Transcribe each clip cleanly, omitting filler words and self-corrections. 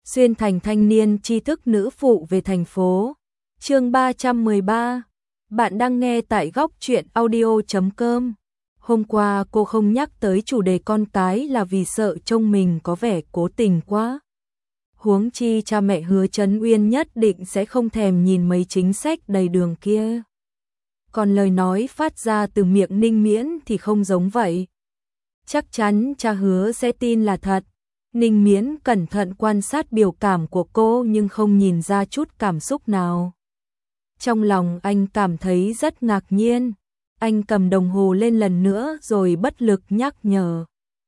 xuyên thành thanh niên tri thức nữ phụ về thành phố. Chương 313. Bạn đang nghe tại góc truyện audio.com. Hôm qua cô không nhắc tới chủ đề con cái là vì sợ trông mình có vẻ cố tình quá. Huống chi cha mẹ Hứa Trấn Uyên nhất định sẽ không thèm nhìn mấy chính sách đầy đường kia. Còn lời nói phát ra từ miệng Ninh Miễn thì không giống vậy. Chắc chắn cha Hứa sẽ tin là thật. Ninh Miễn cẩn thận quan sát biểu cảm của cô nhưng không nhìn ra chút cảm xúc nào. Trong lòng anh cảm thấy rất ngạc nhiên. Anh cầm đồng hồ lên lần nữa rồi bất lực nhắc nhở.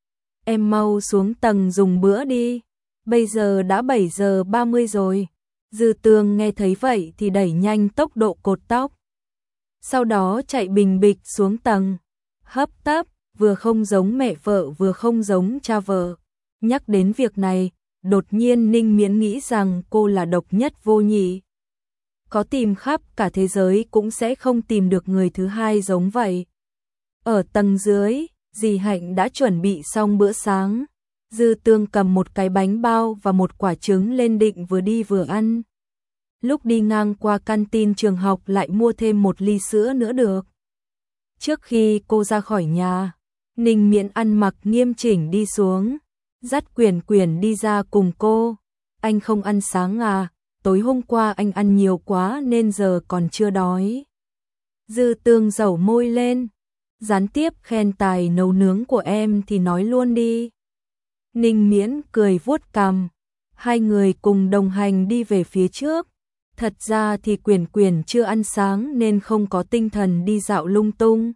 Em mau xuống tầng dùng bữa đi. Bây giờ đã 7 giờ 30 rồi. Dư Tường nghe thấy vậy thì đẩy nhanh tốc độ cột tóc. Sau đó chạy bình bịch xuống tầng. Hấp tấp, vừa không giống mẹ vợ vừa không giống cha vợ. Nhắc đến việc này, đột nhiên Ninh Miễn nghĩ rằng cô là độc nhất vô nhị. Có tìm khắp cả thế giới cũng sẽ không tìm được người thứ hai giống vậy. Ở tầng dưới, dì Hạnh đã chuẩn bị xong bữa sáng. Dư Tường cầm một cái bánh bao và một quả trứng lên định vừa đi vừa ăn. Lúc đi ngang qua canteen trường học lại mua thêm một ly sữa nữa được. Trước khi cô ra khỏi nhà, Ninh Miễn ăn mặc nghiêm chỉnh đi xuống, dắt Quyển Quyển đi ra cùng cô. Anh không ăn sáng à? Tối hôm qua anh ăn nhiều quá nên giờ còn chưa đói. Dư Tường dẩu môi lên, gián tiếp khen tài nấu nướng của em thì nói luôn đi. Ninh Miễn cười vuốt cằm. Hai người cùng đồng hành đi về phía trước. Thật ra thì Quyển Quyển chưa ăn sáng nên không có tinh thần đi dạo lung tung.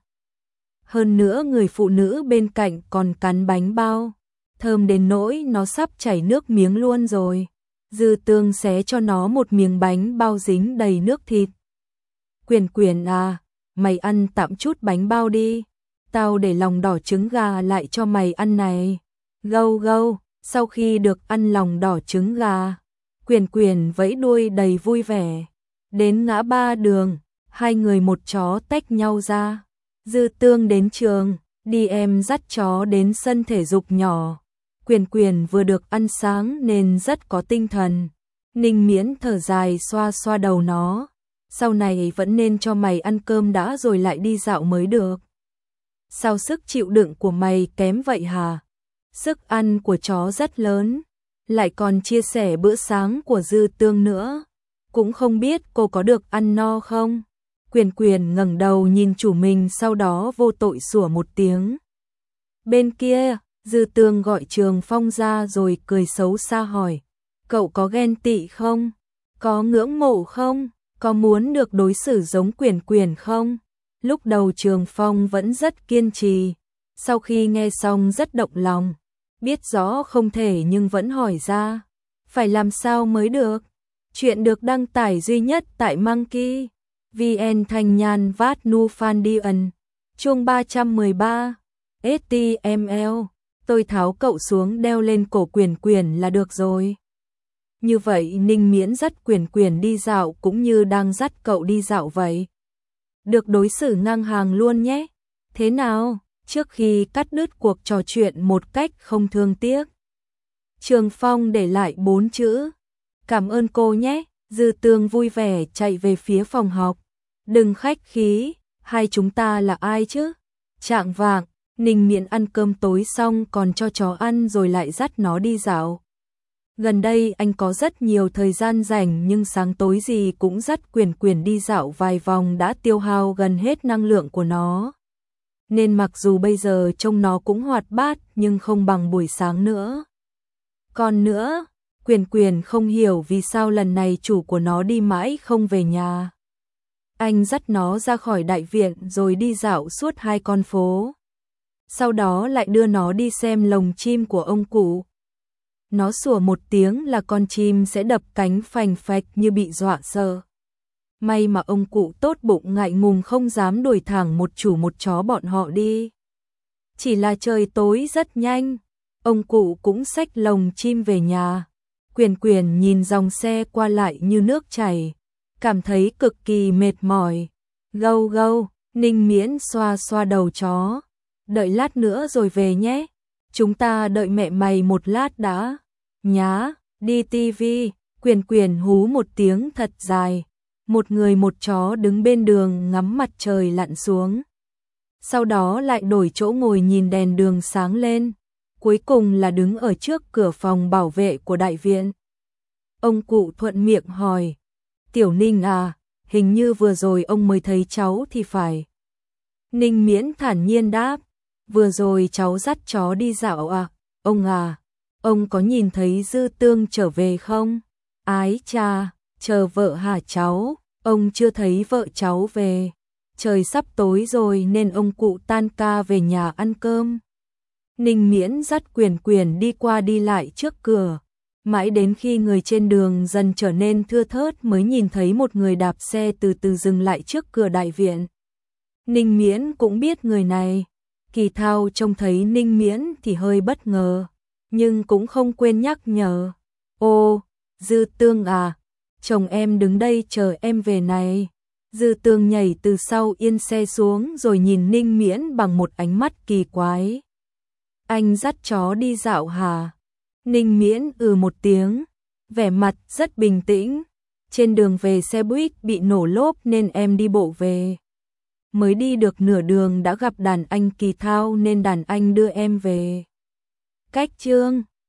Hơn nữa người phụ nữ bên cạnh còn cắn bánh bao, thơm đến nỗi nó sắp chảy nước miếng luôn rồi. Dư Tường xé cho nó một miếng bánh bao dính đầy nước thịt. Quyển Quyển à, mày ăn tạm chút bánh bao đi. Tao để lòng đỏ trứng gà lại cho mày ăn này. Gâu gâu, sau khi được ăn lòng đỏ trứng gà, Quyển Quyển vẫy đuôi đầy vui vẻ. Đến ngã ba đường, hai người một chó tách nhau ra. Dư Tường đến trường, đi em dắt chó đến sân thể dục nhỏ. Quyển Quyển vừa được ăn sáng nên rất có tinh thần. Ninh Miễn thở dài xoa xoa đầu nó. Sau này vẫn nên cho mày ăn cơm đã rồi lại đi dạo mới được. Sao sức chịu đựng của mày kém vậy hả? Sức ăn của chó rất lớn, lại còn chia sẻ bữa sáng của Dư Tường nữa. Cũng không biết cô có được ăn no không? Quyển Quyển ngẩng đầu nhìn chủ mình sau đó vô tội sủa một tiếng. Bên kia, Dư Tường gọi Trường Phong ra rồi cười xấu xa hỏi. Cậu có ghen tị không? Có ngưỡng mộ không? Có muốn được đối xử giống Quyển Quyển không? Lúc đầu Trường Phong vẫn rất kiên trì. Sau khi nghe xong rất động lòng. Biết rõ không thể nhưng vẫn hỏi ra. Phải làm sao mới được? Chuyện được đăng tải duy nhất tại Monkey VN Thanh Nhan Vát Nu Phan Điên. Chương 313. HTML. Tôi tháo cậu xuống đeo lên cổ Quyển Quyển là được rồi. Như vậy Ninh Miễn dắt Quyển Quyển đi dạo cũng như đang dắt cậu đi dạo vậy. Được đối xử ngang hàng luôn nhé. Thế nào? Trước khi cắt đứt cuộc trò chuyện một cách không thương tiếc, Trường Phong để lại 4 chữ. Cảm ơn cô nhé. Dư Tường vui vẻ chạy về phía phòng học. Đừng khách khí, hai chúng ta là ai chứ? Chạng vạng, Ninh Miễn ăn cơm tối xong còn cho chó ăn rồi lại dắt nó đi dạo. Gần đây anh có rất nhiều thời gian rảnh nhưng sáng tối gì cũng dắt Quyển Quyển đi dạo vài vòng đã tiêu hao gần hết năng lượng của nó. Nên mặc dù bây giờ trông nó cũng hoạt bát nhưng không bằng buổi sáng nữa. Còn nữa, Quyển Quyển không hiểu vì sao lần này chủ của nó đi mãi không về nhà. Anh dắt nó ra khỏi đại viện rồi đi dạo suốt 2 con phố. Sau đó lại đưa nó đi xem lồng chim của ông cụ. Nó sủa một tiếng là con chim sẽ đập cánh phành phạch như bị dọa sợ. May mà ông cụ tốt bụng ngại ngùng không dám đuổi thẳng một chủ một chó bọn họ đi. Chỉ là trời tối rất nhanh, ông cụ cũng xách lồng chim về nhà. Quyển Quyển nhìn dòng xe qua lại như nước chảy, cảm thấy cực kỳ mệt mỏi. Gâu gâu, Ninh Miễn xoa xoa đầu chó. Đợi lát nữa rồi về nhé. Chúng ta đợi mẹ mày một lát đã. Nhá, Đi tivi, Quyền Quyền hú một tiếng thật dài. Một người một chó đứng bên đường ngắm mặt trời lặn xuống. Sau đó lại đổi chỗ ngồi nhìn đèn đường sáng lên. Cuối cùng là đứng ở trước cửa phòng bảo vệ của đại viện. Ông cụ thuận miệng hỏi. Tiểu Ninh à, hình như vừa rồi ông mới thấy cháu thì phải. Ninh Miễn thản nhiên đáp. Vừa rồi cháu dắt chó đi dạo à, ông à, ông có nhìn thấy Dư Tương trở về không? Ái cha, chờ vợ hả cháu, ông chưa thấy vợ cháu về. Trời sắp tối rồi nên ông cụ tan ca về nhà ăn cơm. Ninh Miễn dắt Quyền Quyền đi qua đi lại trước cửa. Mãi đến khi người trên đường dần trở nên thưa thớt mới nhìn thấy một người đạp xe từ từ dừng lại trước cửa đại viện. Ninh Miễn cũng biết người này. Kỳ Thao trông thấy Ninh Miễn thì hơi bất ngờ, nhưng cũng không quên nhắc nhở. Ô, Dư Tương à, chồng em đứng đây chờ em về này. Dư Tương nhảy từ sau yên xe xuống rồi nhìn Ninh Miễn bằng một ánh mắt kỳ quái. Anh dắt chó đi dạo hả? Ninh Miễn một tiếng, vẻ mặt rất bình tĩnh. Trên đường về xe buýt bị nổ lốp nên em đi bộ về. Mới đi được nửa đường đã gặp đàn anh Kỳ Thao nên đàn anh đưa em về. Cách chương